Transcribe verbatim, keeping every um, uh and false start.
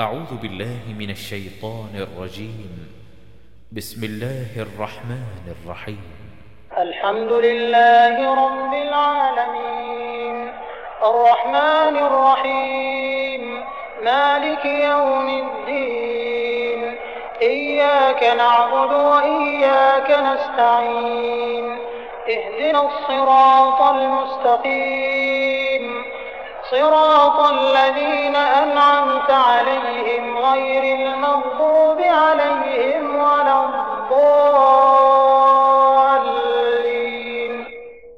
أعوذ بالله من الشيطان الرجيم. بسم الله الرحمن الرحيم. الحمد لله رب العالمين الرحمن الرحيم مالك يوم الدين إياك نعبد وإياك نستعين اهدنا الصراط المستقيم صراط الذين أنعمت عليهم غير المغضوب